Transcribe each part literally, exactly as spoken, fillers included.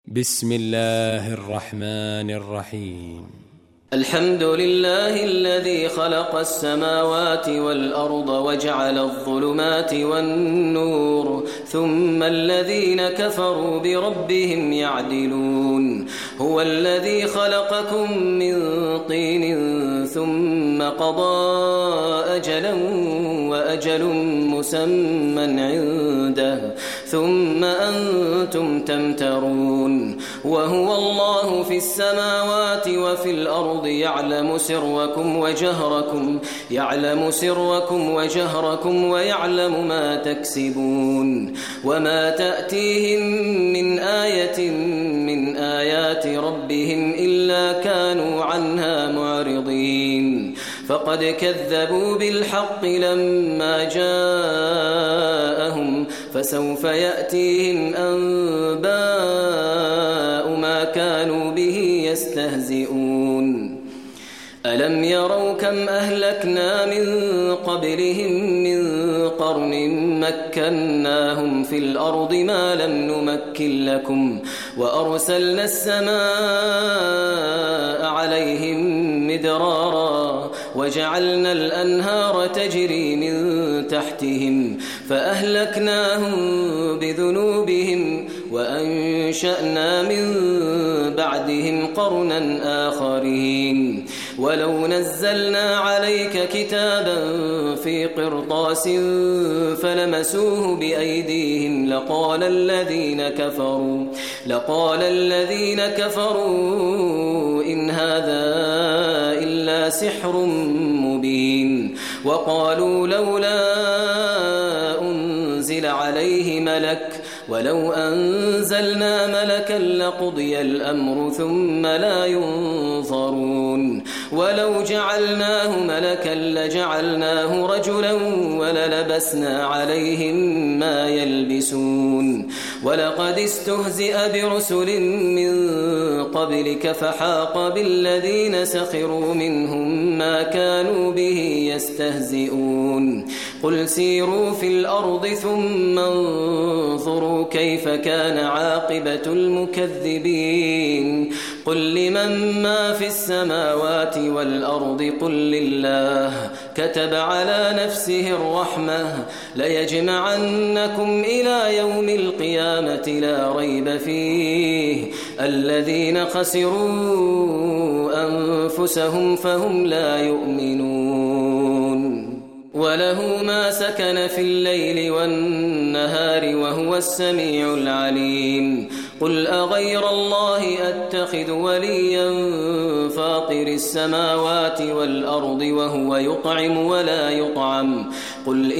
بسم الله الرحمن الرحيم. الحمد لله الذي خلق السماوات والأرض وجعل الظلمات والنور ثم الذين كفروا بربهم يعدلون. هو الذي خلقكم من طين ثم قضى أجلا وأجل مسمى عنده ثم أنتم تمترون. وهو الله في السماوات وفي الأرض يعلم سركم وجهركم يعلم سركم وجهركم ويعلم ما تكسبون. وما تأتيهم من آية من آيات ربهم إلا كانوا عنها معرضين. فقد كذبوا بالحق لما جاءهم فسوف يأتيهم أنباء ما كانوا به يستهزئون. ألم يروا كم أهلكنا من قبلهم من قرن مكناهم في الأرض ما لم نمكن لكم وأرسلنا السماء عليهم مدرارا وجعلنا الأنهار تجري من تحتهم فأهلكناهم بذنوبهم وأنشأنا من بعدهم قرنا آخرين. ولو نزلنا عليك كتابا في قرطاس فلمسوه بأيديهم لقال الذين كفروا لقال الذين كفروا إن هذا إلا سحر مبين. وقالوا لولا أنزل عليه ملك ولو أنزلنا ملكا لقضي الأمر ثم لا ينظرون. ولو جعلناه ملكا لجعلناه رجلا وللبسنا عليهم ما يلبسون. ولقد استهزئ برسل من قبلك فحاق بالذين سخروا منهم ما كانوا به يستهزئون. قل سيروا في الأرض ثم انظروا كيف كان عاقبة المكذبين. قل لمن ما في السماوات والأرض قل لله كتب على نفسه الرحمة ليجمعنكم إلى يوم القيامة لا ريب فيه الذين خسروا أنفسهم فهم لا يؤمنون. وله ما سكن في الليل والنهار وهو السميع العليم. قل أغير الله أتخذ وليا فاطر السماوات والأرض وهو يطعم ولا يطعم. قل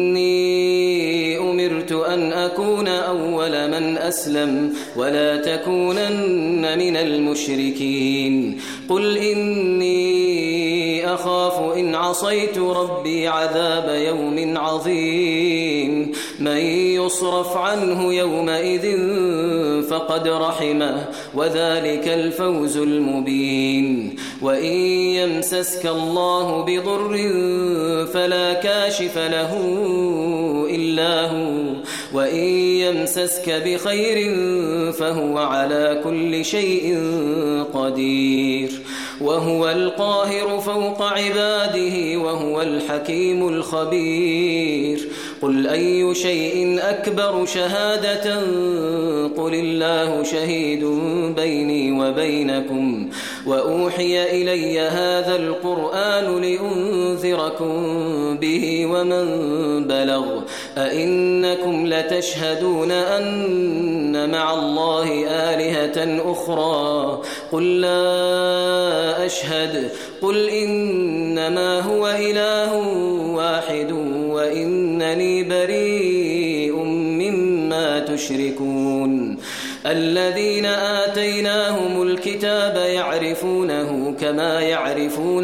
إني أمرت أن أكون أول من أسلم ولا تكونن من المشركين. قل إني أخاف إن عصيت ربي عذاب يوم عظيم. من يصرف عنه يومئذ فقد رحمه وذلك الفوز المبين. وإن يمسسك الله بضر فلا كاشف له إلا هو وإن يمسسك بخير فهو على كل شيء قدير. وهو القاهر فوق عباده وهو الحكيم الخبير. قل أي شيء أكبر شهادة قل الله شهيد بيني وبينكم وأوحي إلي هذا القرآن لأنذركم به ومن بلغ أئنكم لتشهدون أن مع الله آلهة أخرى قل لا أشهد. قل إنما هو إله واحد وإنني بريء مما تشركون. الذين آتيناهم الكتاب يعرفونه كما يعرفون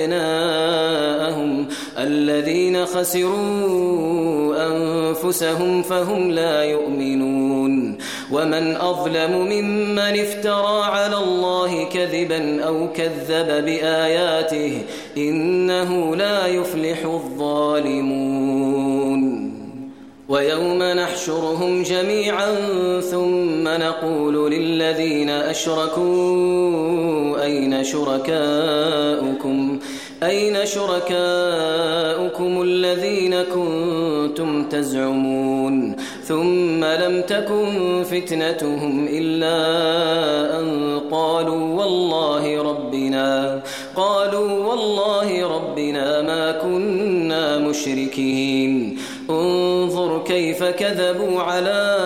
أبناءهم الذين خسروا أنفسهم فهم لا يؤمنون. ومن أظلم ممن افترى على الله كذبا أو كذب بآياته إنه لا يفلح الظالمون. ويوم نحشرهم جميعا ثم نقول للذين أشركوا أين شركاؤكم أين شركاؤكم الذين كنتم تزعمون ثم لم تكن فتنتهم إلا أن قالوا والله ربنا قالوا والله ربنا ما كنا مشركين انظر كيف كذبوا على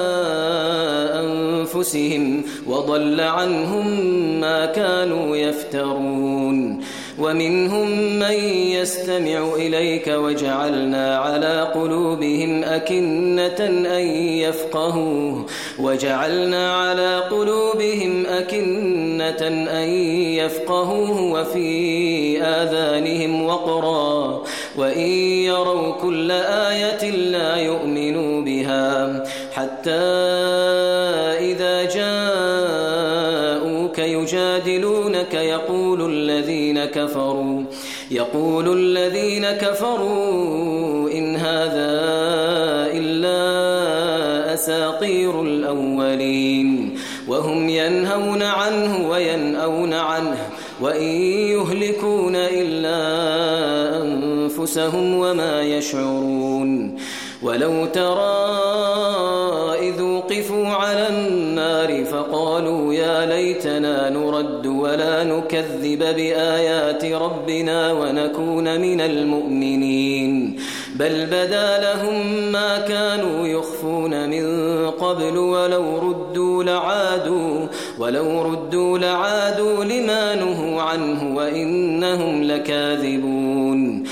أنفسهم وضل عنهم ما كانوا يفترون ومنهم من يستمع إليك وجعلنا على قلوبهم أكنة أن يفقهوه وجعلنا على قلوبهم أكنة أن يفقهوه وفي آذانهم وقرا وإن يروا كل آية لا يؤمنوا بها حتى إذا جاءوك يجادلونك يقول الذين كفروا يقول الذين كفروا إن هذا إلا أساطير الأولين وهم ينهون عنه وينأون عنه وإن يهلكون إلا أنفسهم وما يشعرون ولو ترى إذ وقفوا على النار فقالوا يا ليتنا نرد ولا نكذب بآيات ربنا ونكون من المؤمنين بل بدا لهم ما كانوا يخفون من قبل ولو ردوا لعادوا ولو ردوا لعادوا لما نهوا عنه وإنهم لكاذبون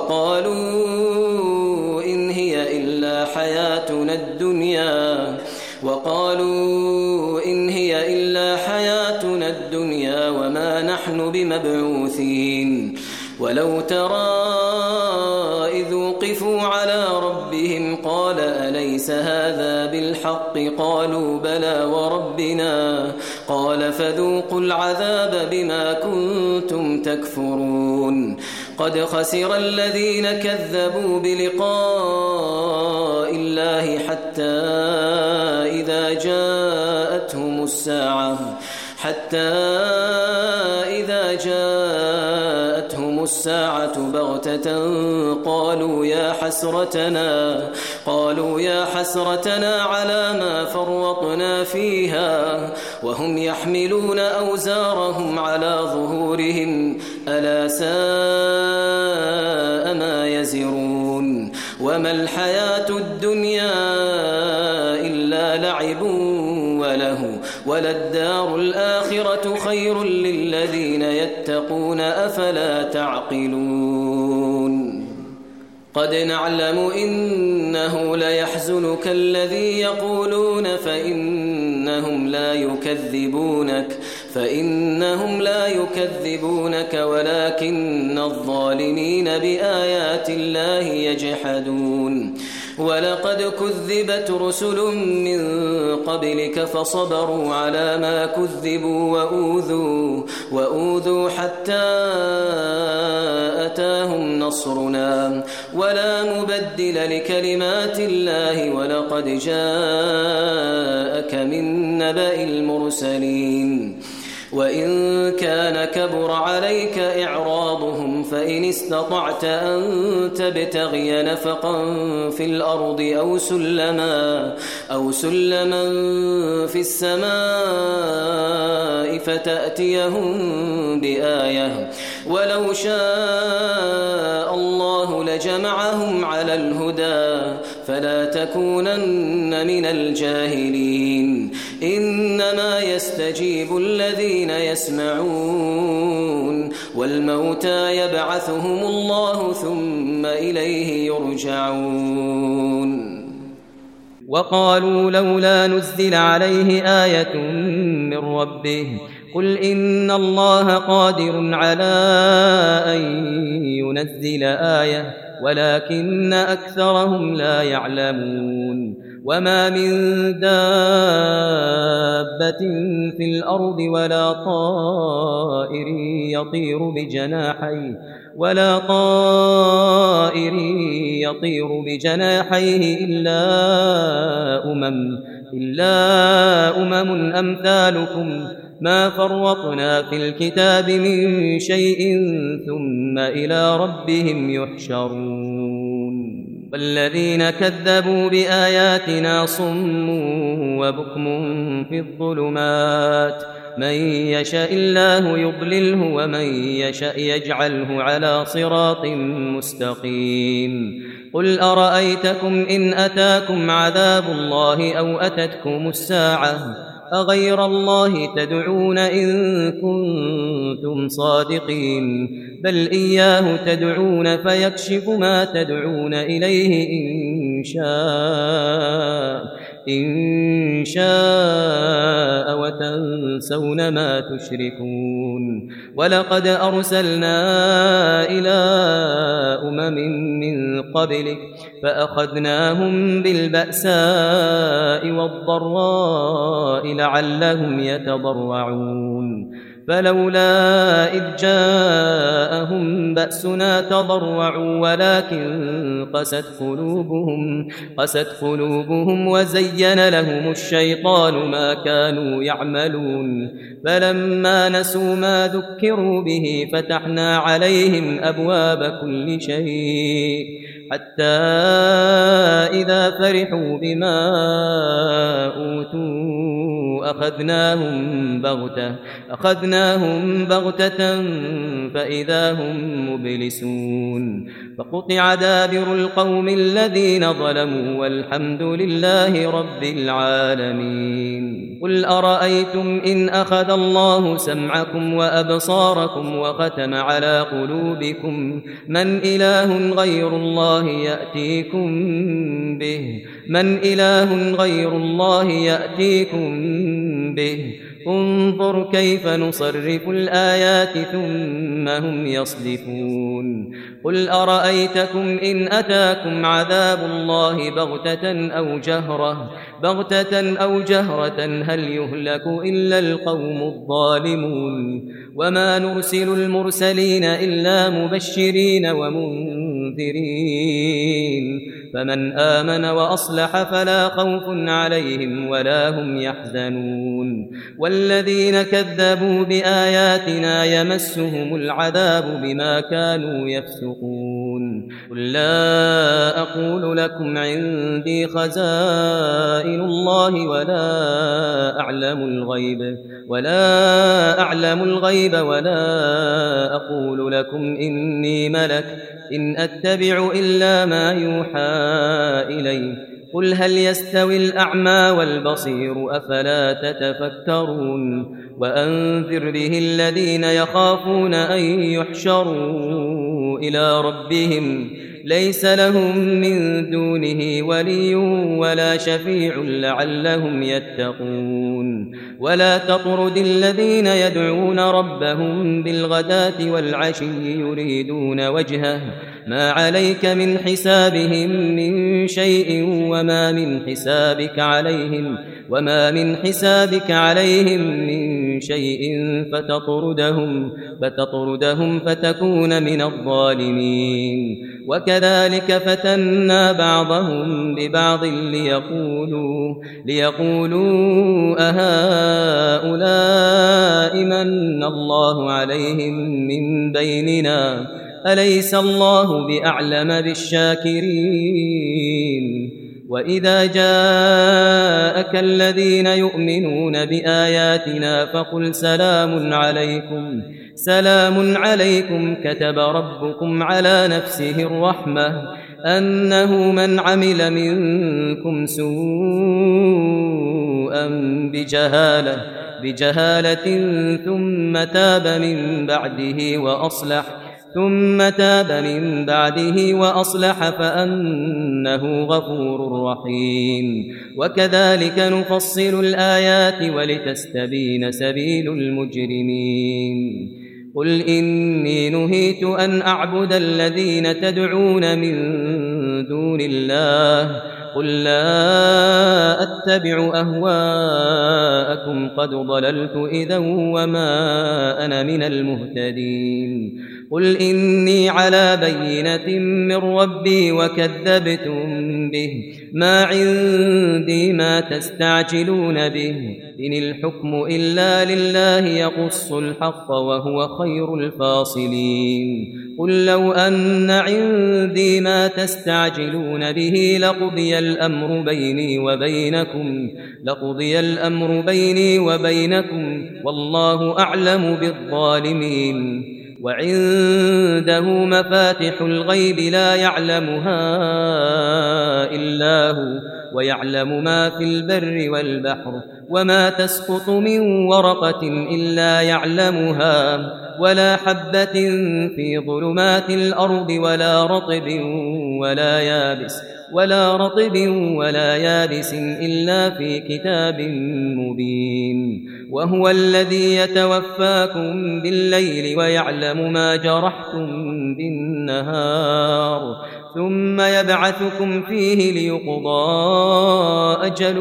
وقالوا إن هي إلا حياتنا الدنيا وقالوا إن هي إلا حياتنا الدنيا وما نحن بمبعوثين ولو ترى إذ وقفوا على ربهم قال أليس هذا بالحق قالوا بلى وربنا قال فذوقوا العذاب بما كنتم تكفرون قد خسر الذين كذبوا بلقاء الله حتى إذا جاءتهم الساعة حتى إذا جاءتهم الساعة بغتة قالوا يا حسرتنا قالوا يا حسرتنا على ما فرطنا فيها وهم يحملون أوزارهم على ظهورهم ألا ساء ما يزرون وما الحياة الدنيا إلا لعب وله وللدار الآخرة خير للذين يتقون أفلا تعقلون قد نعلم إنه ليحزنك الذي يقولون فإنهم لا يكذبونك فإنهم لا يكذبونك ولكن الظالمين بآيات الله يجحدون ولقد كذبت رسل من قبلك فصبروا على ما كذبوا وأوذوا وأوذوا حتى أتاهم نصرنا ولا مبدل لكلمات الله ولقد جاءك من نبأ المرسلين وإن كان كبر عليك إعراضهم فإن استطعت أن تبتغي نفقا في الأرض أو سلما أو سلما في السماء فتأتيهم بآية ولو شاء الله لجمعهم على الهدى فلا تكونن من الجاهلين إنما يستجيب الذين يسمعون والموتى يبعثهم الله ثم إليه يرجعون وقالوا لولا نزل عليه آية من ربه قل إن الله قادر على أن ينزل آية ولكن أكثرهم لا يعلمون وما من دابة دابة في الأرض ولا طائر يطير بجناحيه ولا طائر يطير بجناحيه إلا أمم إلا أمم أمثالكم ما فرطنا في الكتاب من شيء ثم إلى ربهم يحشرون والذين كذبوا بآياتنا صم وبكم في الظلمات من يشاء الله يضلله ومن يشاء يجعله على صراط مستقيم قل أرأيتكم إن أتاكم عذاب الله أو أتتكم الساعة أغير الله تدعون إن كنتم صادقين بل إياه تدعون فيكشف ما تدعون إليه إن شاء إن شاء وتنسون ما تشركون ولقد أرسلنا إلى أمم من قبلك فأخذناهم بالبأساء والضراء لعلهم يتضرعون فلولا إذ جاءهم بأسنا تضرعوا ولكن قست قلوبهم قست قلوبهم وزين لهم الشيطان ما كانوا يعملون فلما نسوا ما ذكروا به فتحنا عليهم أبواب كل شيء حتى إذا فرحوا بما أوتوا أخذناهم بغتة أخذناهم بغتة فإذا هم مبلسون فقطع دابر القوم الذين ظلموا والحمد لله رب العالمين قل أرأيتم إن أخذ الله سمعكم وأبصاركم وختم على قلوبكم من إله غير الله يأتيكم به من إله غير الله يأتيكم به انظر كيف نصرف الآيات ثم هم يصدفون قل أرأيتكم إن أتاكم عذاب الله بغتة أو جهرة بغتة أو جهرة هل يهلك إلا القوم الظالمون وما نرسل المرسلين إلا مبشرين ومنذرين فمن آمن وأصلح فلا خوف عليهم ولا هم يحزنون والذين كذبوا بآياتنا يمسهم العذاب بما كانوا يفسقون قل لا أقول لكم عندي خزائن الله ولا أعلم الغيب ولا أعلم الغيب ولا أقول لكم إني ملك إن أتبع إلا ما يوحى إلي قل هل يستوي الأعمى والبصير أفلا تتفكرون وأنذر به الذين يخافون أن يحشروا إلى ربهم ليس لهم من دونه ولي ولا شفيع لعلهم يتقون ولا تطرد الذين يدعون ربهم بالغداة والعشي يريدون وجهه ما عليك من حسابهم من شيء وما من حسابك عليهم وما من حسابك عليهم من شيء فتطردهم فتطردهم فتكون من الظالمين وكذلك فتنا بعضهم ببعض ليقولوا ليقولوا أهؤلاء من الله عليهم من بيننا أليس الله بأعلم بالشاكرين وإذا جاءك الذين يؤمنون بآياتنا فقل سلام عليكم سلام عليكم كتب ربكم على نفسه الرحمة أنه من عمل منكم سوءا بجهالة بجهالة ثم تاب من بعده وأصلح ثم تاب من بعده وأصلح فأنه غفور رحيم وكذلك نفصل الآيات ولتستبين سبيل المجرمين قل إني نهيت أن أعبد الذين تدعون من دون الله قل لا أتبع أهواءكم قد ضللت إذا وما أنا من المهتدين قل إني على بينة من ربي وكذبتم به ما عندي ما تستعجلون به إن الحكم إلا لله يقص الحق وهو خير الفاصلين قل لو أن عندي ما تستعجلون به لقضي الأمر بيني وبينكم لقضي الأمر بيني وبينكم والله أعلم بالظالمين وعنده مفاتح الغيب لا يعلمها إلا هو ويعلم ما في البر والبحر وما تسقط من ورقة إلا يعلمها ولا حبة في ظلمات الأرض ولا رطب ولا يابس ولا رطب ولا يابس إلا في كتاب مبين وهو الذي يتوفاكم بالليل ويعلم ما جرحتم بالنهار ثم يبعثكم فيه ليقضى أجل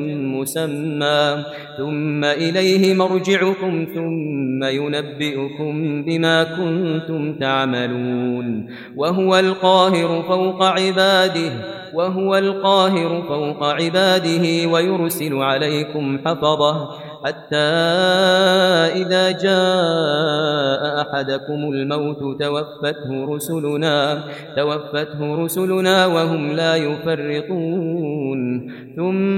مسمى ثم إليه مرجعكم ثم ينبئكم بما كنتم تعملون وهو القاهر فوق عباده وهو القاهر فوق عباده ويرسل عليكم حفظه حتى إذا جاء أحدكم الموت توفته رسلنا توفته رسلنا وهم لا يفرطون ثم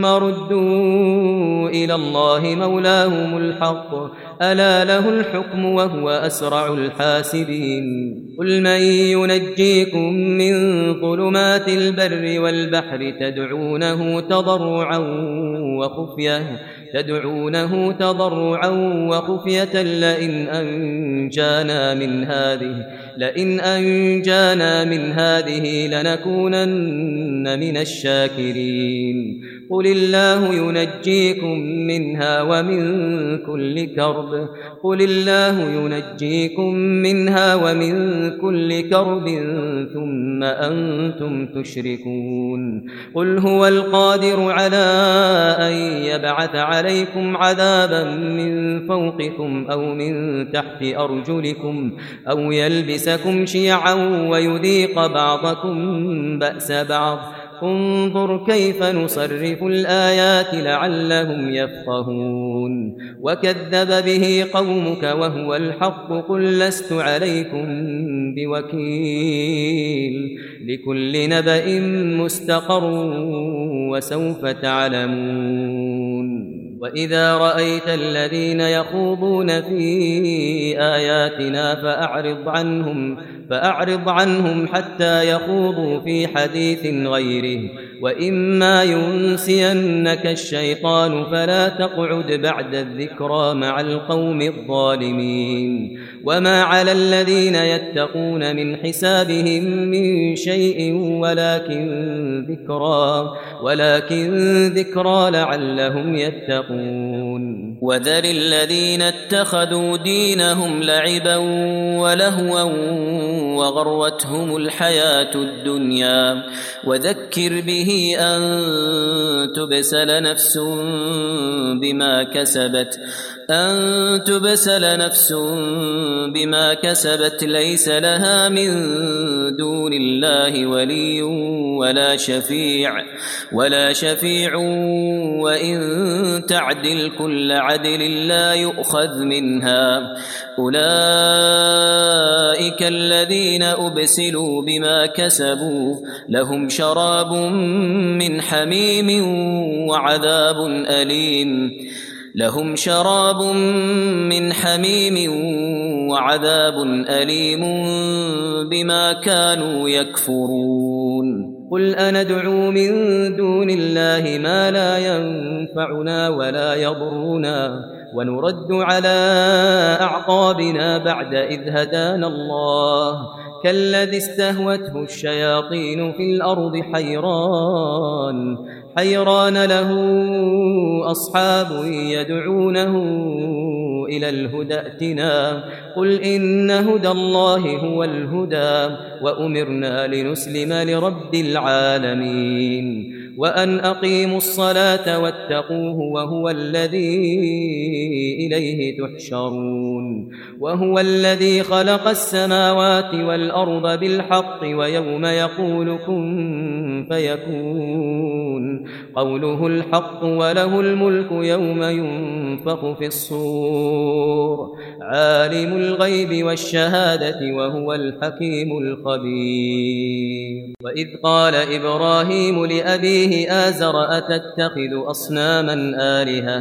ردوا إلى الله مولاهم الحق ألا له الحكم وهو أسرع الحاسبين قل من ينجيكم من ظلمات البر والبحر تدعونه تضرعا وخفية تدعونه تضرعا وخفية لئن أنجانا من هذه لئن أنجانا من هذه لنكونن من الشاكرين قل الله ينجيكم منها ومن كل كرب قل الله ينجيكم منها ومن كل كرب ثم أنتم تشركون قل هو القادر على أن يبعث عليكم عذابا من فوقكم أو من تحت أرجلكم أو يلبسكم شيعا ويذيق بعضكم بأس بعض انظر كيف نصرف الآيات لعلهم يفقهون وكذب به قومك وهو الحق قل لست عليكم بوكيل لكل نبأ مستقر وسوف تعلمون وإذا رأيت الذين يخوضون في آياتنا فأعرض عنهم فأعرض عنهم حتى يخوضوا في حديث غيره وإما ينسينك الشيطان فلا تقعد بعد الذكرى مع القوم الظالمين وما على الذين يتقون من حسابهم من شيء ولكن ذكرى ولكن ذكرى لعلهم يتقون وذر الذين اتخذوا دينهم لعبا ولهوا وغرتهم الحياة الدنيا وذكر به أن تبسل نفس بما كسبت أن تبسل نفس بما كسبت ليس لها من دون الله ولي ولا شفيع ولا شفيع وإن تعدل كل عدل لا يؤخذ منها أولئك الذين أبسلوا بما كسبوا لهم شراب من حميم وعذاب أليم لهم شراب من حميم وعذاب أليم بما كانوا يكفرون قل أندعو من دون الله ما لا ينفعنا ولا يضرنا ونرد على أعقابنا بعد إذ هدانا الله كالذي استهوته الشياطين في الأرض حيران حيران له أصحاب يدعونه إلى الهدى ائتنا قل إن هدى الله هو الهدى وأمرنا لنسلم لرب العالمين وأن أقيموا الصلاة واتقوه وهو الذي إليه تحشرون وهو الذي خلق السماوات والأرض بالحق ويوم يقول كن فيكون قوله الحق وله الملك يوم ينفخ في الصور عالم الغيب والشهادة وهو الحكيم الخبير وإذ قال إبراهيم لأبيه آزر أتتخذ أصناما آلهة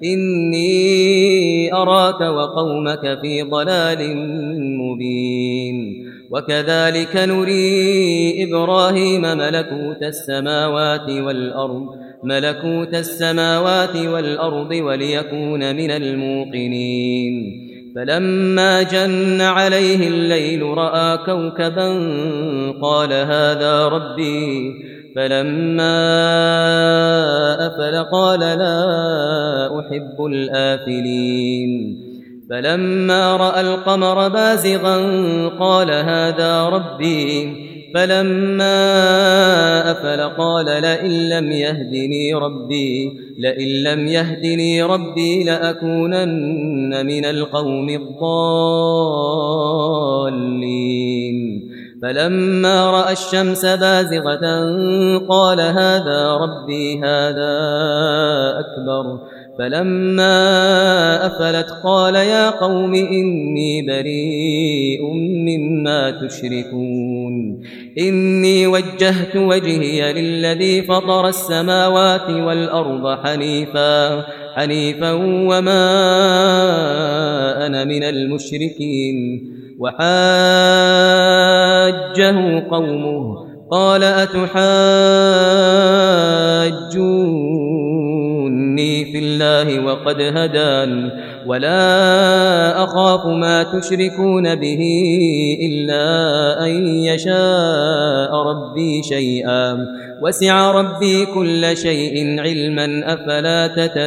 إني أراك وقومك في ضلال مبين وكذلك نري إبراهيم ملكوت السماوات والأرض ملكوت السماوات والأرض وليكون من الموقنين فلما جن عليه الليل رأى كوكبا قال هذا ربي فلما أفل قال لا أحب الآفلين فلما رأى القمر بازغا قال هذا ربي فلما أفل قال لئن لم يهدني ربي لئن لم يهدني ربي لأكونن من القوم الضالين فلما رأى الشمس بازغة قال هذا ربي هذا أكبر فلما أفلت قال يا قوم إني بريء مما تشركون إني وجهت وجهي للذي فطر السماوات والأرض حنيفا حنيفا وما أنا من المشركين وحاجه قومه قال أتحاجوني في الله وقد هدان ولا أخاف ما تشركون به إلا أن يشاء ربي شيئا وسع ربي كل شيء علما أفلا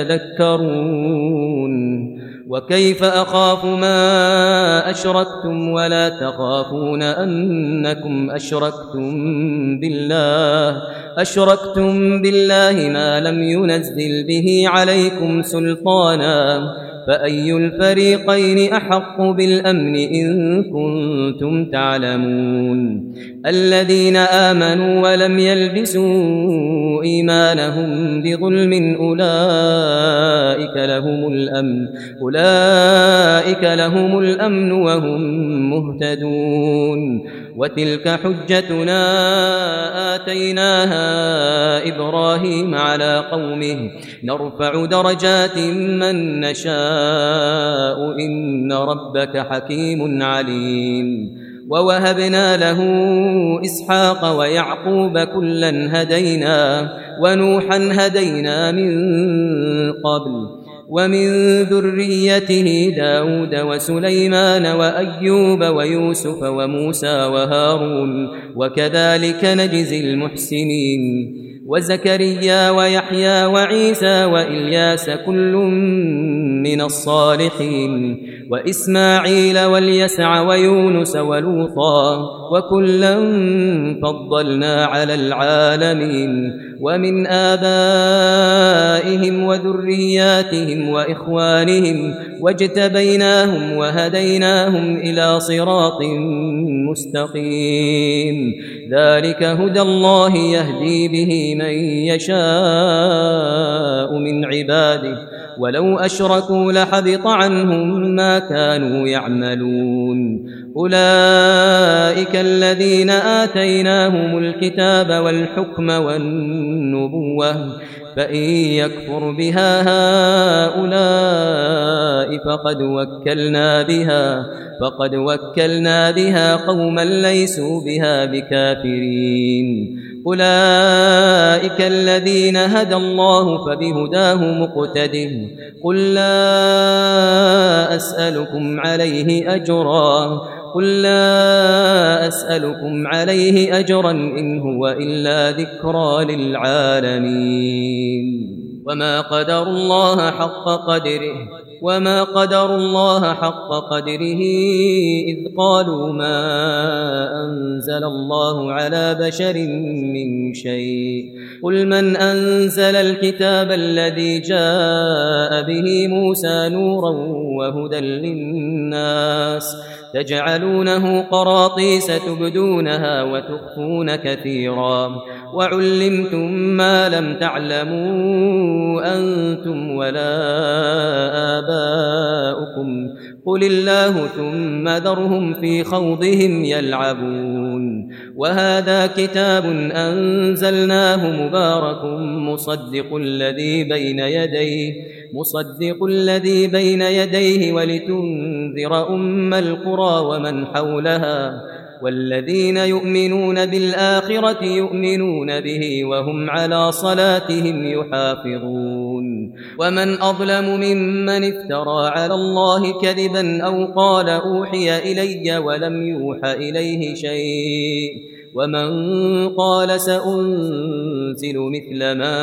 تتذكرون وكيف أخاف ما أشركتم ولا تخافون أنكم أشركتم بالله أشركتم بالله ما لم ينزل به عليكم سلطانا فأي الفريقين أحق بالأمن إن كنتم تعلمون الذين آمنوا ولم يلبسوا إيمانهم بظلم أولئك لهم الأمن أولئك لهم الأمن وهم مهتدون وتلك حجتنا آتيناها إبراهيم على قومه نرفع درجات من نشاء إن ربك حكيم عليم ووهبنا له إسحاق ويعقوب كلا هدينا ونوحا هدينا من قبل ومن ذريته داود وسليمان وأيوب ويوسف وموسى وهارون وكذلك نجزي المحسنين وزكريا ويحيى وعيسى وإلياس كل من الصالحين وإسماعيل واليسع ويونس ولوطا وكلا فضلنا على العالمين ومن آبائهم وذرياتهم وإخوانهم واجتبيناهم وهديناهم إلى صراط مستقيم ذلك هدى الله يهدي به من يشاء من عباده ولو أشركوا لحبط عنهم ما كانوا يعملون أولئك الذين آتيناهم الكتاب والحكم والنبوة فإن يكفر بها هؤلاء فقد وكلنا بها فقد وكلنا بها قوما ليسوا بها بكافرين أولئك الذين هدى الله فبهداه مقتده قل لا أسألكم عليه أجرا قل لا أسألكم عليه أجرا إن هو إلا ذكرى للعالمين وما قدر الله حق قدره وما قدر الله حق قدره إذ قالوا ما أنزل الله على بشر من شيء قل من أنزل الكتاب الذي جاء به موسى نورا وهدى للناس تجعلونه قراطيس تبدونها وتخفون كثيرا وعلمتم ما لم تعلموا أنتم ولا آباؤكم قل الله ثم ذرهم في خوضهم يلعبون وهذا كتاب أنزلناه مبارك مصدق الذي بين يديه مصدق الذي بين يديه ولتنذر أم القرى ومن حولها والذين يؤمنون بالآخرة يؤمنون به وهم على صلاتهم يحافظون ومن أظلم ممن افترى على الله كذبا أو قال أوحي إلي ولم يوحى إليه شيء ومن قال سأنزل مثل ما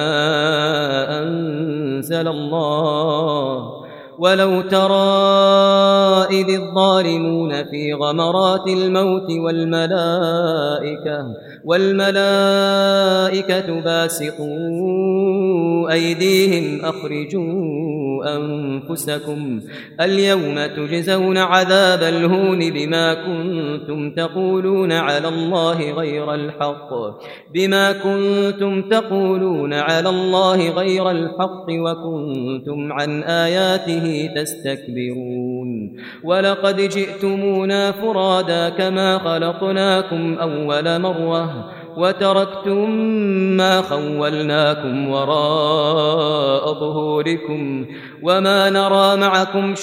أنزل الله ولو ترى إذ الظالمون في غمرات الموت والملائكة والملائكة باسطوا أيديهم أخرجوا أنفسكم اليوم تجزون عذاب الهون بما كنتم تقولون على الله غير الحق بما كنتم تقولون على الله غير الحق وكنتم عن آياته تستكبرون ولقد جئتمونا فرادا كما خلقناكم أول مرة وتركتم ما خولناكم وراء ظهوركم وما نرى معكم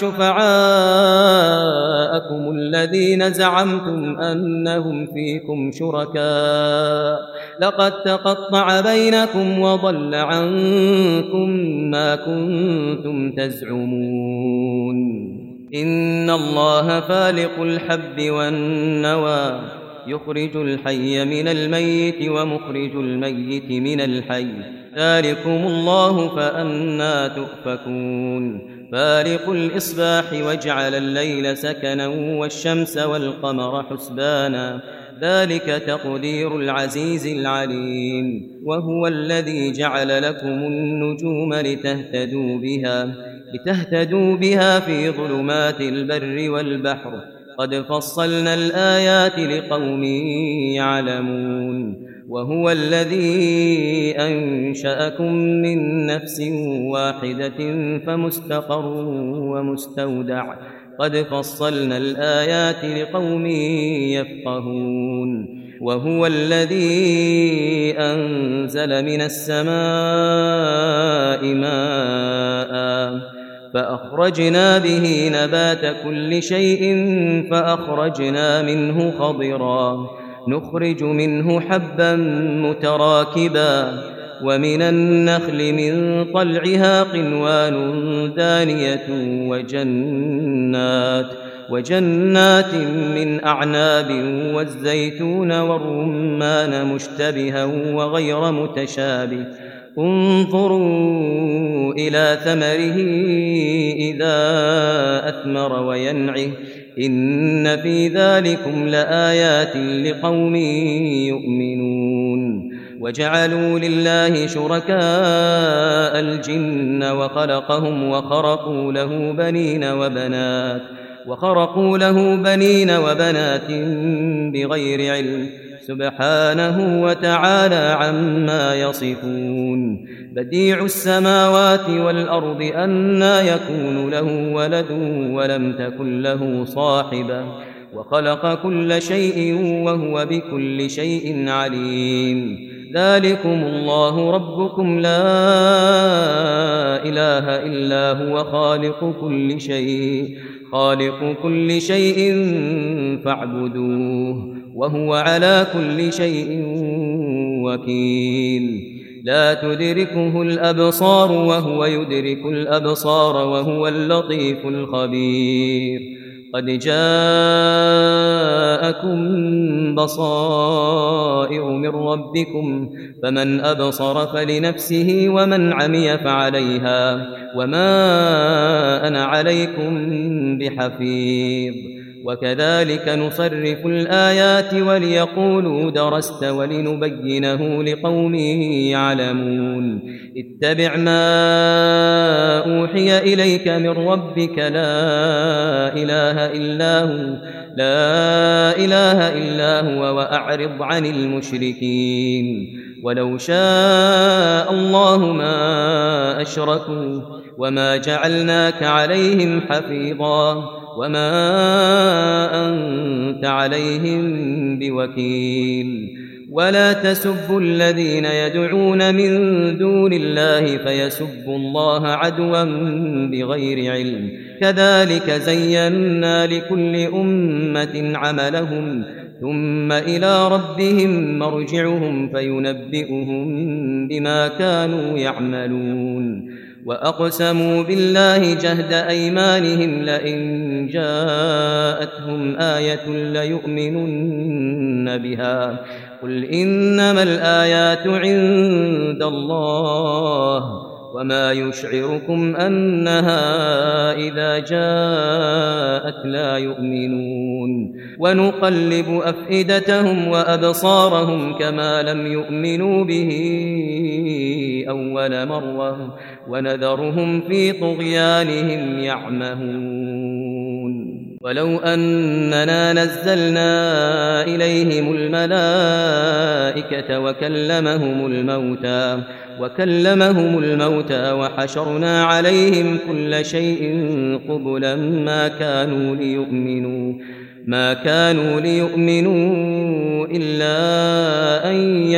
شفعاءكم الذين زعمتم أنهم فيكم شركاء لقد تقطع بينكم وضل عنكم ما كنتم تزعمون إن الله فالق الحب والنوى يخرج الحي من الميت ومخرج الميت من الحي ذلكم الله فأنى تؤفكون فالق الإصباح وجعل الليل سكنا والشمس والقمر حسبانا ذلك تقدير العزيز العليم وهو الذي جعل لكم النجوم لتهتدوا بها لتهتدوا بها في ظلمات البر والبحر قد فصلنا الآيات لقوم يعلمون وهو الذي أنشأكم من نفس واحدة فمستقر ومستودع قد فصلنا الآيات لقوم يفقهون وهو الذي أنزل من السماء ماء فأخرجنا به نبات كل شيء فأخرجنا منه خضرا نخرج منه حبا متراكبا ومن النخل من طلعها قنوان دانية وجنات وجنات من أعناب والزيتون والرمان مشتبها وغير متشابه انظروا إلى ثمره إذا أثمر وينعه إن في ذلكم لآيات لقوم يؤمنون وجعلوا لله شركاء الجن وخلقهم وخرقوا له بنين وبنات وخرقوا له بنين وبنات بغير علم سبحانه وتعالى عما يصفون بديع السماوات والأرض أنى يكون له ولد ولم تكن له صاحبة وخلق كل شيء وهو بكل شيء عليم ذلكم الله ربكم لا إله إلا هو خالق كل شيء خالق كل شيء فاعبدوه وهو على كل شيء وكيل لا تدركه الأبصار وهو يدرك الأبصار وهو اللطيف الخبير قد جاءكم بصائر من ربكم فمن أبصر فلنفسه ومن عمي فعليها وما أنا عليكم بحفيظ وكذلك نصرف الآيات وليقولوا درست ولنبينه لقوم يعلمون اتبع ما أوحي إليك من ربك لا إله إلا هو لا إله إلا هو وأعرض عن المشركين ولو شاء الله ما أشركوا وما جعلناك عليهم حفيظا وما أنت عليهم بوكيل ولا تسبوا الذين يدعون من دون الله فيسبوا الله عدوا بغير علم كذلك زينا لكل أمة عملهم ثم إلى ربهم مرجعهم فينبئهم بما كانوا يعملون وأقسموا بالله جهد أيمانهم لئن جاءتهم آية ليؤمنن بها قل إنما الآيات عند الله وما يشعركم أنها إذا جاءت لا يؤمنون ونقلب أفئدتهم وأبصارهم كما لم يؤمنوا به أول مرة ونذرهم في طغيانهم يعمهون ولو أننا نزلنا إليهم الملائكة وكلمهم الموتى وكلمهم الموتى وحشرنا عليهم كل شيء قبلا ما كانوا ليؤمنوا ما كانوا ليؤمنوا إلا أن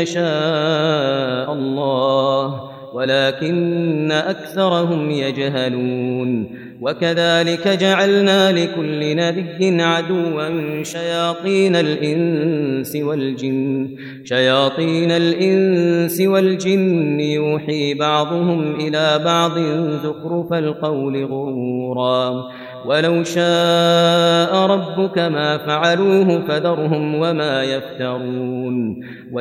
يشاء الله ولكن أكثرهم يجهلون وكذلك جعلنا لكل نبي عدوا شياطين الإنس والجن شياطين الإنس والجن يوحي بعضهم إلى بعض زخرف القول غرورا ولو شاء ربك ما فعلوه فذرهم وما يفترون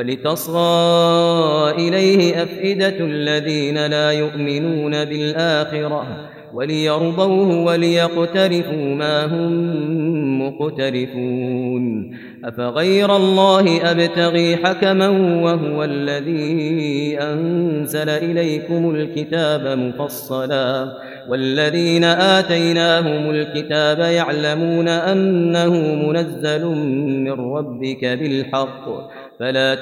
ولتصغى إليه أفئدة الذين لا يؤمنون بالآخرة وليرضوه وليقترفوا ما هم مقترفون أفغير الله أبتغي حكما وهو الذي أنزل إليكم الكتاب مفصلا والذين آتيناهم الكتاب يعلمون أنه منزل من ربك بالحق فلا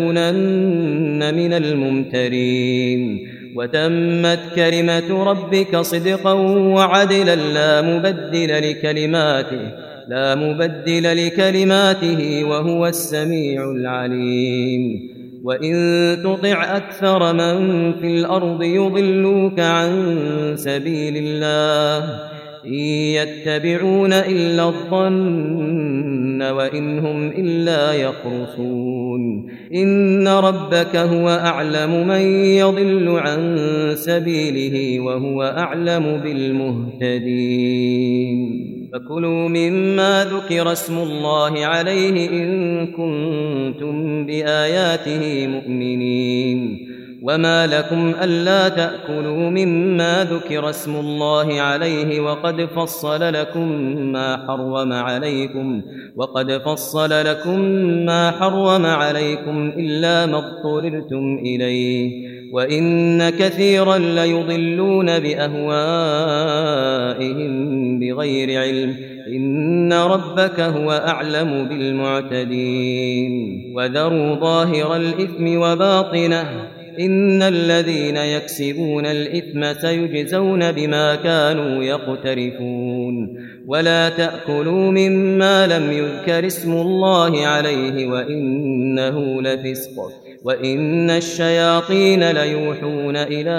تكونن من الممترين وتمت كلمة ربك صدقا وعدلا لا مبدل لكلماته لا مبدل لكلماته وهو السميع العليم وإن تطع أكثر من في الأرض يضلوك عن سبيل الله إن يتبعون إلا الظن وإن هم إلا يخرصون إن ربك هو أعلم من يضل عن سبيله وهو أعلم بالمهتدين فكلوا مما ذكر اسم الله عليه إن كنتم بآياته مؤمنين وما لكم ألا تأكلوا مما ذكر اسم الله عليه وقد فصل لكم ما حرم عليكم وقد فصل لكم ما حرم عليكم إلا ما اضطررتم إليه وإن كثيرا ليضلون بأهوائهم بغير علم إن ربك هو أعلم بالمعتدين وذروا ظاهر الإثم وباطنه إن الذين يكسبون الإثم سيجزون بما كانوا يقترفون ولا تأكلوا مما لم يذكر اسم الله عليه وإنه لفسق وإن الشياطين ليوحون إلى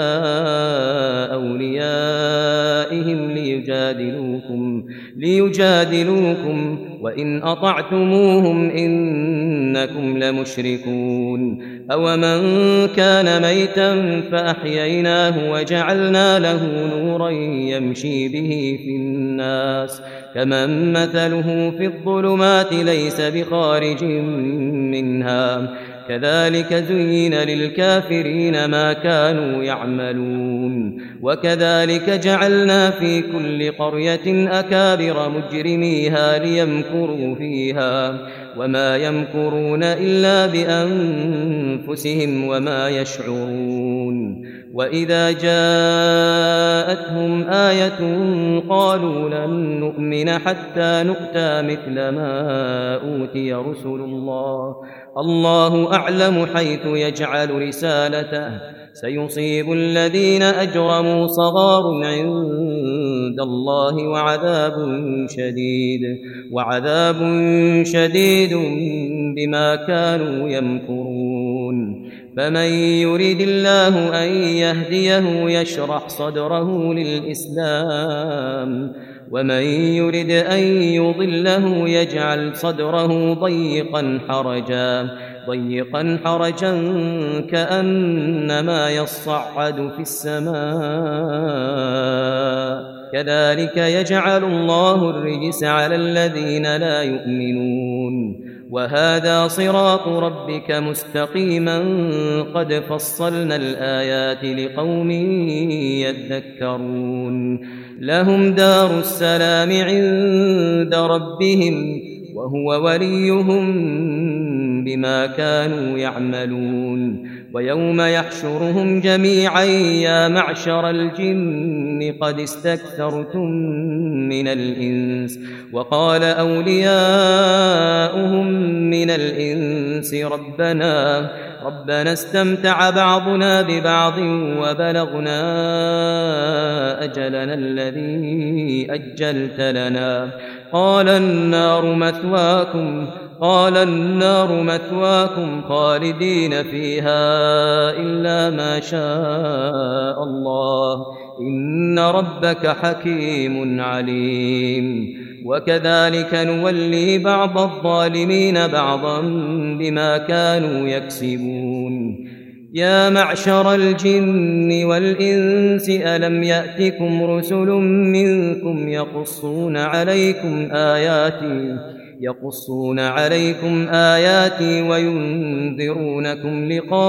أوليائهم ليجادلوكم ليجادلوكم وإن أطعتموهم إنكم لمشركون أومن كان ميتا فأحييناه وجعلنا له نورا يمشي به في الناس كمن مثله في الظلمات ليس بخارج منها كذلك زين للكافرين ما كانوا يعملون وكذلك جعلنا في كل قرية أكابر مجرميها ليمكروا فيها وما يمكرون إلا بأنفسهم وما يشعرون وإذا جاءتهم آية قالوا لن نؤمن حتى نؤتى مثل ما أوتي رسل الله الله أعلم حيث يجعل رسالته سيصيب الذين أجرموا صغار عند الله وعذاب شديد وعذاب شديد بما كانوا يمكرون فمن يريد الله أن يهديه يشرح صدره للإسلام ومن يرد أن يضله يجعل صدره ضيقا حرجا ضيقا حرجا كأنما يصعد في السماء كذلك يجعل الله الرجس على الذين لا يؤمنون وهذا صراط ربك مستقيما قد فصلنا الآيات لقوم يذكرون لهم دار السلام عند ربهم وهو وليهم بما كانوا يعملون ويوم يحشرهم جميعا يا معشر الجن قد استكثرتم من الإنس وقال أولياؤهم من الإنس ربنا ربنا استمتع بعضنا ببعض وبلغنا أجلنا الذي أجلت لنا قال النار مثواكم قال النار مثواكم خالدين فيها إلا ما شاء الله إن ربك حكيم عليم وكذلك نولي بعض الظالمين بعضا بما كانوا يكسبون يا معشر الجن والإنس ألم يأتكم رسل منكم يقصون عليكم آياتي يقصون عليكم آياتي وينذرونكم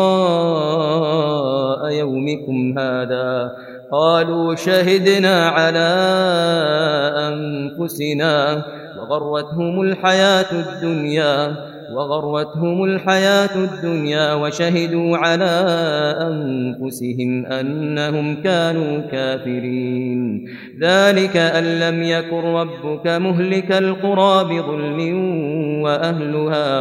لقاء يومكم هذا قالوا شهدنا على أنفسنا وغرتهم الحياة الدنيا وغرتهم الحياة الدنيا وشهدوا على أنفسهم أنهم كانوا كافرين ذلك أن لم يكن ربك مهلك القرى بظلم وأهلها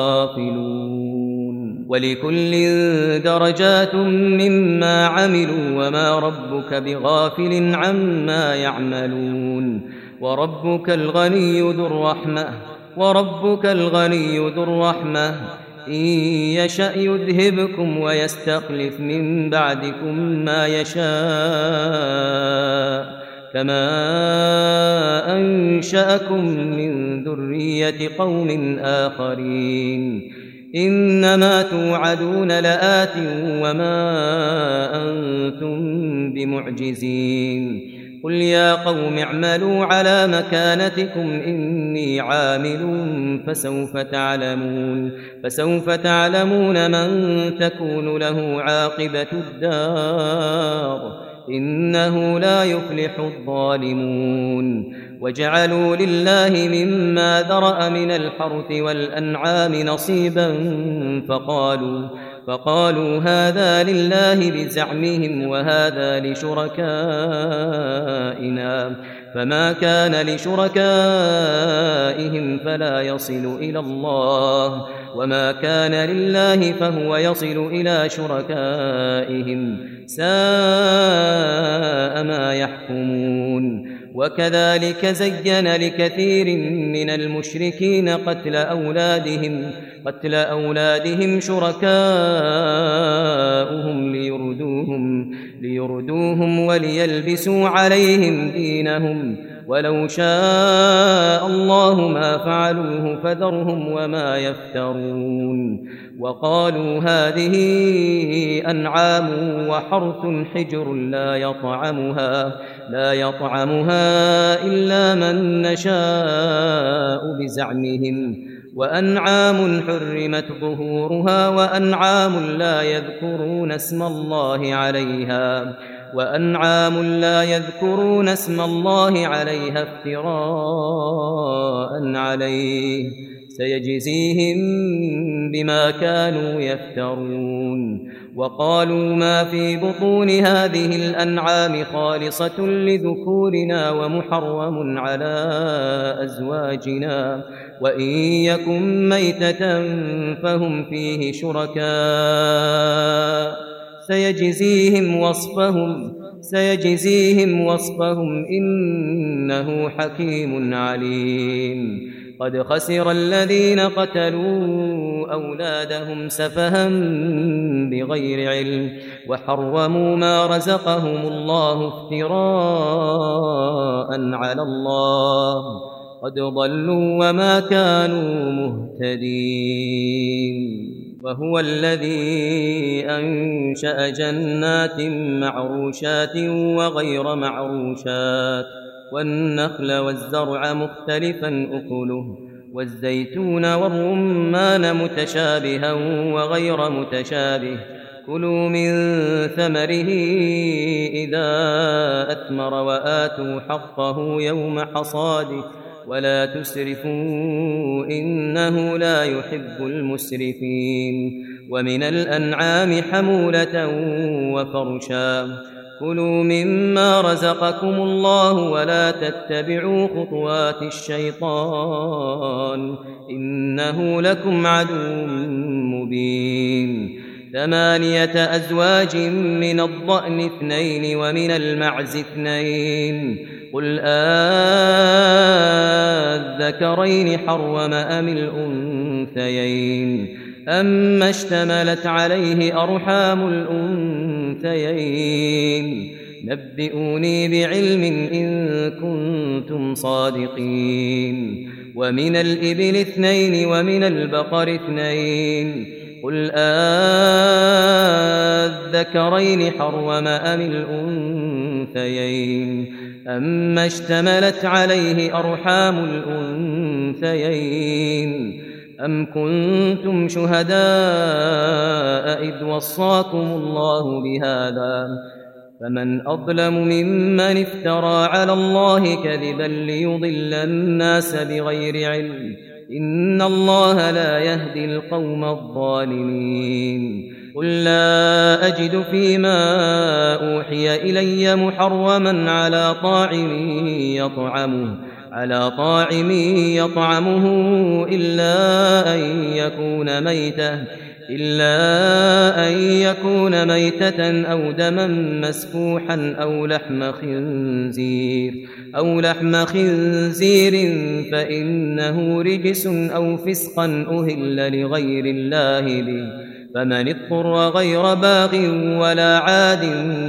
غافلون ولكل درجات مما عملوا وما ربك بغافل عما يعملون وربك الغني ذو الرحمة وربك الغني ذو الرحمة إن يشأ يذهبكم ويستخلف من بعدكم ما يشاء كما أنشأكم من ذرية قوم آخرين إنما توعدون لآت وما أنتم بمعجزين قل يا قوم اعملوا على مكانتكم إني عامل فسوف تعلمون فسوف تعلمون من تكون له عاقبة الدار إنه لا يفلح الظالمون وجعلوا لله مما ذرأ من الحرث والأنعام نصيبا فقالوا فقالوا هذا لله بزعمهم وهذا لشركائنا فما كان لشركائهم فلا يصل إلى الله وما كان لله فهو يصل إلى شركائهم ساء ما يحكمون وكذلك زين لكثير من المشركين قتل أولادهم قتل أولادهم شركاؤهم ليردوهم ليردوهم وليلبسوا عليهم دينهم ولو شاء الله ما فعلوه فذرهم وما يفترون وقالوا هذه أنعام وحرث حجر لا يطعمها لا يطعمها إلا من نشاء بزعمهم وأنعام حرمت ظهورها وأنعام لا يذكرون اسم الله عليها وأنعام لا يذكرون اسم الله عليها افتراء عليه سيجزيهم بما كانوا يفترون وقالوا ما في بطون هذه الأنعام خالصة لذكورنا ومحرم على أزواجنا وإن يكن ميتة فهم فيه شركاء سيجزيهم وصفهم سيجزيهم وصفهم إنه حكيم عليم قد خسر الذين قتلوا أولادهم سفها بغير علم وحرموا ما رزقهم الله افتراء على الله قد ضلوا وما كانوا مهتدين وهو الذي أنشأ جنات معروشات وغير معروشات والنخل والزرع مختلفا أكله والزيتون والرمان متشابها وغير متشابه كلوا من ثمره إذا أثمر وآتوا حقه يوم حصاده ولا تسرفوا إنه لا يحب المسرفين ومن الأنعام حمولة وفرشا كلوا مما رزقكم الله ولا تتبعوا خطوات الشيطان إنه لكم عدو مبين ثمانية أزواج من الضأن اثنين ومن المعز اثنين قل آذكرين حرم أم الأنثيين أما اشتملت عليه أرحام الأنثيين نبئوني بعلم إن كنتم صادقين ومن الإبل اثنين ومن البقر اثنين قل آذكرين حرم أم الأنثيين أما اشتملت عليه أرحام الأنثيين أم كنتم شهداء إذ وصاكم الله بهذا فمن أظلم ممن افترى على الله كذبا ليضل الناس بغير علم إن الله لا يهدي القوم الظالمين قل لا أجد فيما أوحي إلي محرما على طاعم يطعمه على طاعم يطعمه إلا أن يكون ميتة إلا أن يكون ميتة أو دما مسفوحا أو لحم خنزير أو لحم خنزير فإنه رجس أو فسقا أهل لغير الله به فمن اضطر غير باغ ولا عاد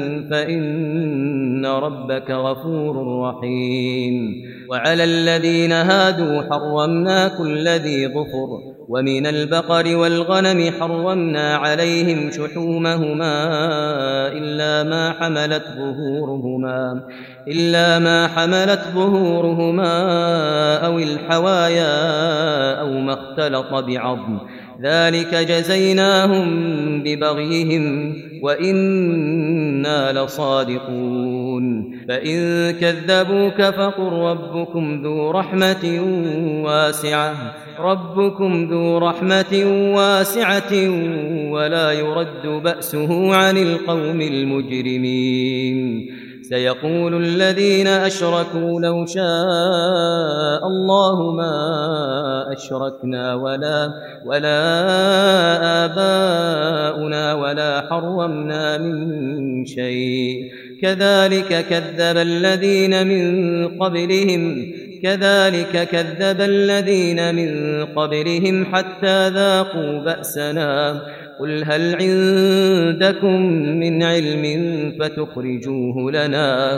فإن ربك غفور رحيم وعلى الذين هادوا حرمنا كل ذي ظفر ومن البقر والغنم حرمنا عليهم شحومهما إلا ما حملت ظهورهما إلا ما حملت ظهورهما أو الحوايا أو ما اختلط بعظم ذلك جزيناهم ببغيهم وإنا لصادقون فإن كذبوك فقل ربكم ذو رحمة واسعة ربكم ذو رحمة واسعة ولا يرد بأسه عن القوم المجرمين سيقول الذين أشركوا لو شاء الله ما أشركنا ولا ولا آباؤنا ولا حرمنا من شيء كذلك كذب الذين من قبلهم كذلك كذب الذين من قبلهم حتى ذاقوا بأسنا قل هل عندكم من علم فتخرجوه لنا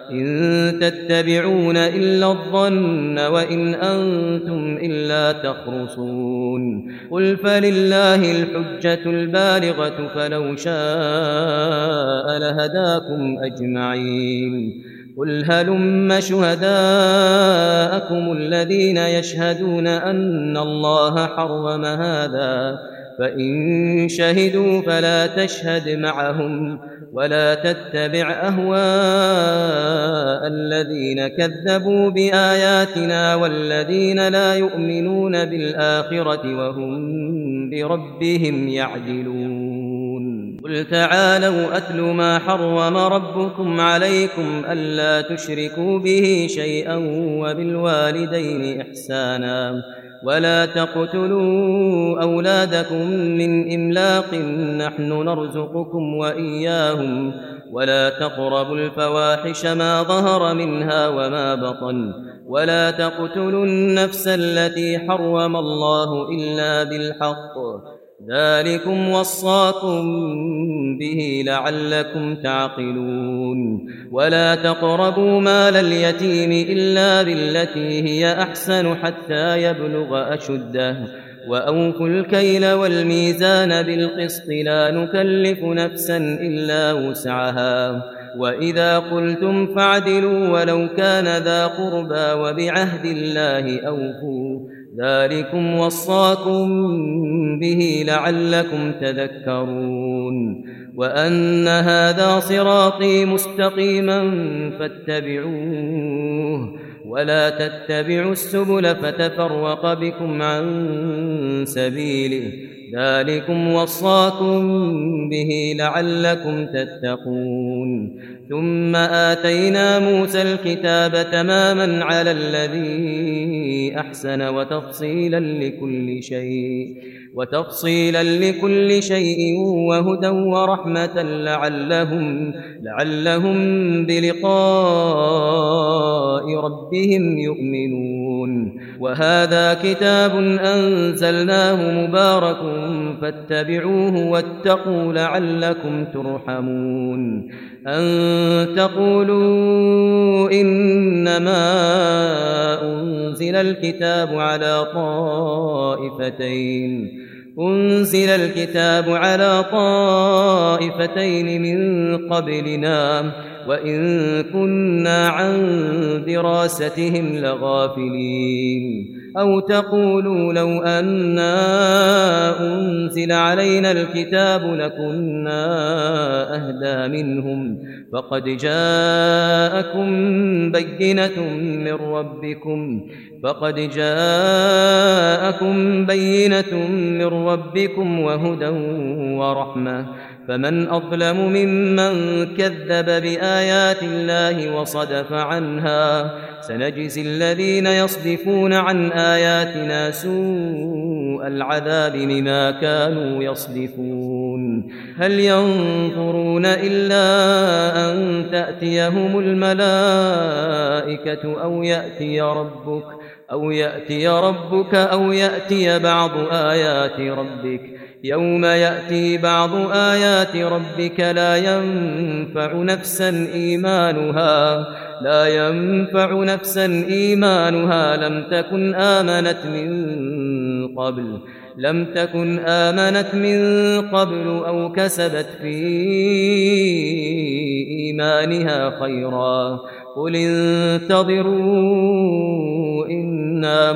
إن تتبعون إلا الظن وإن أنتم إلا تخرصون قل فلله الحجة البالغة فلو شاء لهداكم أجمعين قل هلم شهداءكم الذين يشهدون أن الله حرم هذا فإن شهدوا فلا تشهد معهم ولا تتبع أهواء الذين كذبوا بآياتنا والذين لا يؤمنون بالآخرة وهم بربهم يعدلون قل تعالوا أتل ما حرم ربكم عليكم ألا تشركوا به شيئا وبالوالدين إحسانا ولا تقتلوا أولادكم من إملاق نحن نرزقكم وإياهم ولا تقربوا الفواحش ما ظهر منها وما بطن ولا تقتلوا النفس التي حرم الله إلا بالحق ذلكم وصاكم به لعلكم تعقلون ولا تقربوا مال اليتيم إلا بالتي هي أحسن حتى يبلغ أشده وأوفوا الكيل والميزان بالقسط لا نكلف نفسا إلا وسعها وإذا قلتم فاعدلوا ولو كان ذا قربى وبعهد الله أوفوا ذلكم وصاكم به لعلكم تذكرون وأن هذا صراطي مستقيما فاتبعوه ولا تتبعوا السبل فتفرق بكم عن سبيله ذلكم وصاكم به لعلكم تتقون ثم آتينا موسى الكتاب تماما على الذي أحسن وتفصيلا لكل شيء وتفصيلا لكل شيء وهدى ورحمة لعلهم لعلهم بلقاء ربهم يؤمنون وهذا كتاب أنزلناه مبارك فاتبعوه واتقوا لعلكم ترحمون أن تقولوا إنما أنزل الكتاب على طائفتين أنزل الكتاب على طائفتين من قبلنا وإن كنا عن دراستهم لغافلين أو تقولوا لو أنا أنزل علينا الكتاب لكنا أهدى منهم فقد جاءكم بينة من ربكم فقد جاءكم بينة من ربكم وهدى ورحمة فمن أظلم ممن كذب بآيات الله وصدف عنها سنجزي الذين يصدفون عن آياتنا سوء العذاب بما كانوا يصدفون هل ينظرون إلا أن تأتيهم الملائكة أو يأتي ربك أو يأتي ربك أو يأتي بعض آيات ربك يوم يأتي بعض آيات ربك لا ينفع نفسا إيمانها لا ينفع نفسا إيمانها لم تكن آمنت من قبل لم تكن آمنت من قبل أو كسبت في إيمانها خيرا قل انتظروا إنا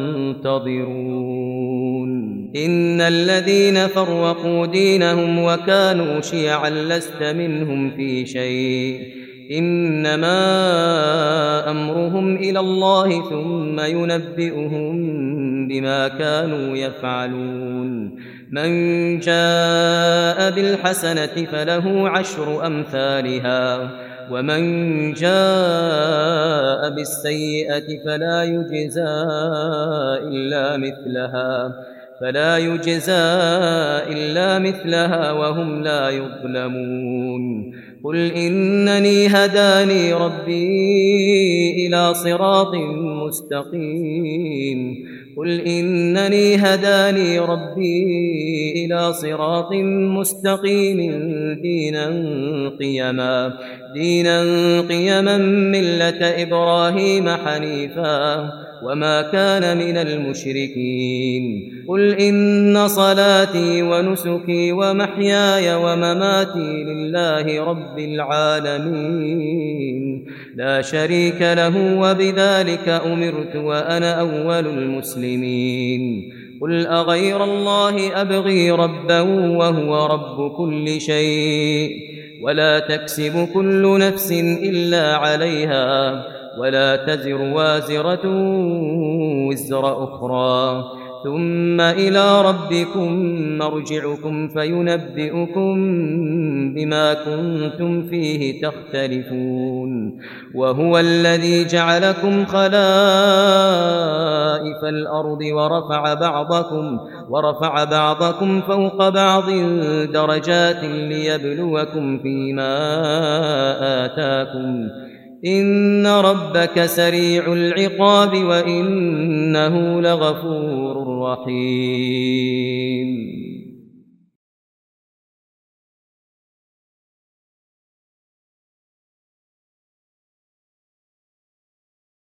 منتظرون إن الذين فرقوا دينهم وكانوا شيعا لست منهم في شيء إنما أمرهم إلى الله ثم ينبئهم بما كانوا يفعلون من جاء بالحسنة فله عشر أمثالها ومن جاء بالسيئة فلا يجزى إلا مثلها فلا يجزى إلا مثلها وهم لا يظلمون قل إنني هداني ربي إلى صراط مستقيم قل إنني هداني ربي إلى صراط مستقيم دينا قيما دينا قيما ملة إبراهيم حنيفا وما كان من المشركين قل إن صلاتي ونسكي ومحياي ومماتي لله رب العالمين لا شريك له وبذلك أمرت وأنا أول المسلمين قل أغير الله أبغي ربا وهو رب كل شيء ولا تكسب كل نفس إلا عليها ولا تزر وازرة وزر أخرى ثم إلى ربكم مرجعكم فينبئكم بما كنتم فيه تختلفون وهو الذي جعلكم خلائف الأرض ورفع بعضكم ورفع بعضكم فوق بعض درجات ليبلوكم فيما آتاكم إن ربك سريع العقاب وإنه لغفور رحيم